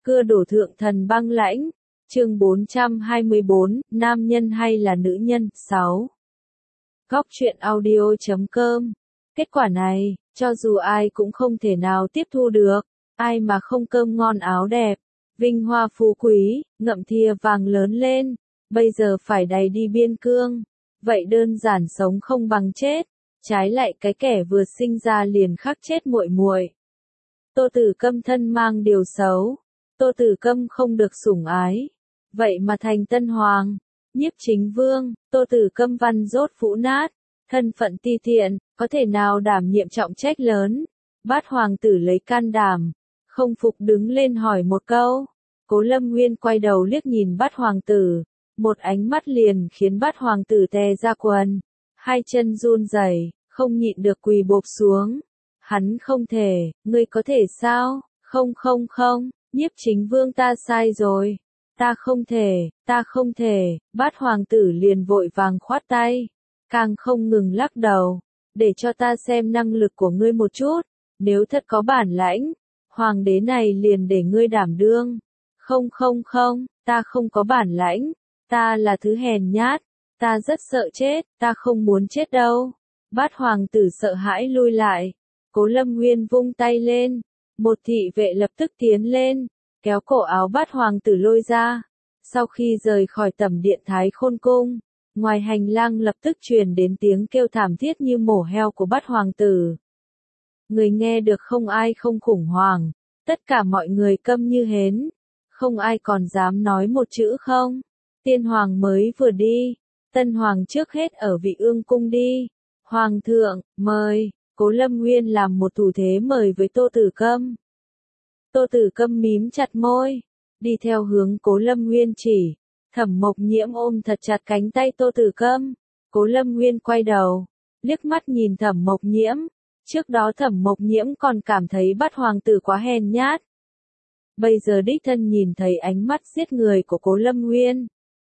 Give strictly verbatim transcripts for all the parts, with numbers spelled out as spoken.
Cưa đổ thượng thần băng lãnh. Chương bốn trăm hai mươi bốn, nam nhân hay là nữ nhân? sáu. Góc truyện audio chấm com. Kết quả này, cho dù ai cũng không thể nào tiếp thu được, ai mà không cơm ngon áo đẹp, vinh hoa phú quý, ngậm thìa vàng lớn lên, bây giờ phải đầy đi biên cương, vậy đơn giản sống không bằng chết, trái lại cái kẻ vừa sinh ra liền khắc chết muội muội. Tô Tử Câm thân mang điều xấu, Tô Tử Câm không được sủng ái, vậy mà thành tân hoàng, nhiếp chính vương, Tô Tử Câm văn rốt phũ nát, thân phận ti tiện, có thể nào đảm nhiệm trọng trách lớn. Bát hoàng tử lấy can đảm, không phục đứng lên hỏi một câu. Cố Lâm Nguyên quay đầu liếc nhìn Bát hoàng tử, một ánh mắt liền khiến Bát hoàng tử tè ra quần, hai chân run rẩy, không nhịn được quỳ bộp xuống. Hắn không thể, ngươi có thể sao? Không không không, nhiếp chính vương ta sai rồi. Ta không thể, ta không thể, Bát hoàng tử liền vội vàng khoát tay, càng không ngừng lắc đầu, để cho ta xem năng lực của ngươi một chút, nếu thật có bản lãnh, hoàng đế này liền để ngươi đảm đương. Không không không, ta không có bản lãnh, ta là thứ hèn nhát, ta rất sợ chết, ta không muốn chết đâu. Bát hoàng tử sợ hãi lui lại, Cố Lâm Nguyên vung tay lên, một thị vệ lập tức tiến lên, kéo cổ áo Bát hoàng tử lôi ra. Sau khi rời khỏi tẩm điện Thái Khôn cung, ngoài hành lang lập tức truyền đến tiếng kêu thảm thiết như mổ heo của Bát hoàng tử. Người nghe được không ai không khủng hoảng, tất cả mọi người câm như hến, không ai còn dám nói một chữ không. Tiên hoàng mới vừa đi, tân hoàng trước hết ở Vị Ương cung đi. Hoàng thượng, mời. Cố Lâm Nguyên làm một thủ thế mời với Tô Tử Câm. Tô Tử Câm mím chặt môi, đi theo hướng Cố Lâm Nguyên chỉ. Thẩm Mộc Nhiễm ôm thật chặt cánh tay Tô Tử Câm. Cố Lâm Nguyên quay đầu, liếc mắt nhìn Thẩm Mộc Nhiễm. Trước đó Thẩm Mộc Nhiễm còn cảm thấy Bát hoàng tử quá hèn nhát. Bây giờ đích thân nhìn thấy ánh mắt giết người của Cố Lâm Nguyên,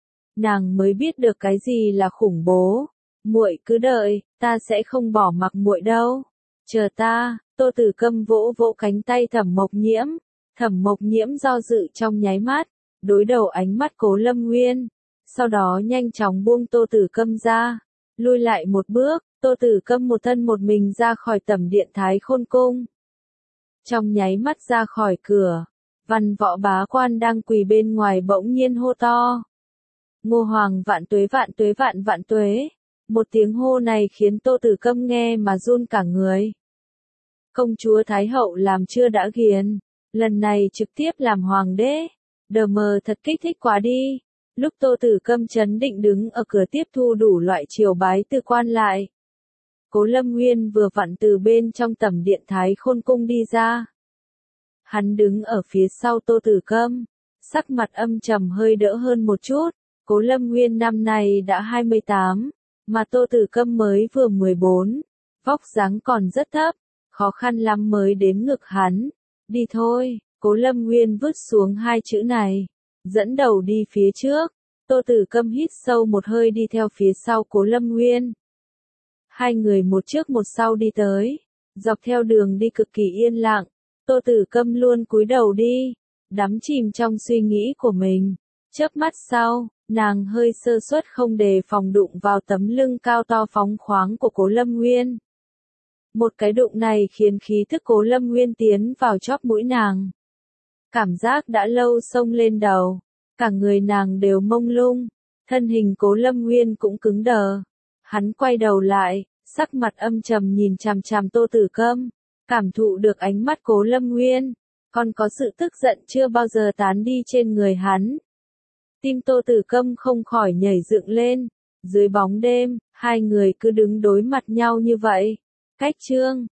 nàng mới biết được cái gì là khủng bố. Muội cứ đợi, ta sẽ không bỏ mặc muội đâu. Chờ ta. Tô Tử Câm vỗ vỗ cánh tay Thẩm Mộc Nhiễm. Thẩm Mộc Nhiễm do dự trong nháy mắt, đối đầu ánh mắt Cố Lâm Nguyên, sau đó nhanh chóng buông Tô Tử Câm ra, lui lại một bước. Tô Tử Câm một thân một mình ra khỏi tẩm điện Thái Khôn cung. Trong nháy mắt ra khỏi cửa, Văn Võ bá quan đang quỳ bên ngoài bỗng nhiên hô to: Ngô hoàng vạn tuế vạn tuế vạn vạn tuế. Một tiếng hô này khiến Tô Tử Câm nghe mà run cả người. Công chúa Thái hậu làm chưa đã ghiền, lần này trực tiếp làm hoàng đế, đờ mờ thật kích thích quá đi. Lúc Tô Tử Câm trấn định đứng ở cửa tiếp thu đủ loại triều bái từ quan lại, Cố Lâm Nguyên vừa vặn từ bên trong tẩm điện Thái Khôn cung đi ra. Hắn đứng ở phía sau Tô Tử Câm, sắc mặt âm trầm hơi đỡ hơn một chút. Cố Lâm Nguyên năm nay đã hai mươi tám, mà Tô Tử Câm mới vừa mười bốn, vóc dáng còn rất thấp, khó khăn lắm mới đến ngực hắn. Đi thôi. Cố Lâm Nguyên vứt xuống hai chữ này, dẫn đầu đi phía trước. Tô Tử Câm hít sâu một hơi đi theo phía sau Cố Lâm Nguyên. Hai người một trước một sau đi tới, dọc theo đường đi cực kỳ yên lặng. Tô Tử Câm luôn cúi đầu đi, đắm chìm trong suy nghĩ của mình. Chớp mắt sau, nàng hơi sơ suất không đề phòng đụng vào tấm lưng cao to phóng khoáng của Cố Lâm Nguyên. Một cái đụng này khiến khí thức Cố Lâm Nguyên tiến vào chóp mũi nàng. Cảm giác đã lâu xông lên đầu, cả người nàng đều mông lung, thân hình Cố Lâm Nguyên cũng cứng đờ. Hắn quay đầu lại, sắc mặt âm trầm nhìn chằm chằm Tô Tử Câm, cảm thụ được ánh mắt Cố Lâm Nguyên, còn có sự tức giận chưa bao giờ tán đi trên người hắn. Tim Tô Tử Câm không khỏi nhảy dựng lên. Dưới bóng đêm, hai người cứ đứng đối mặt nhau như vậy. Cách chương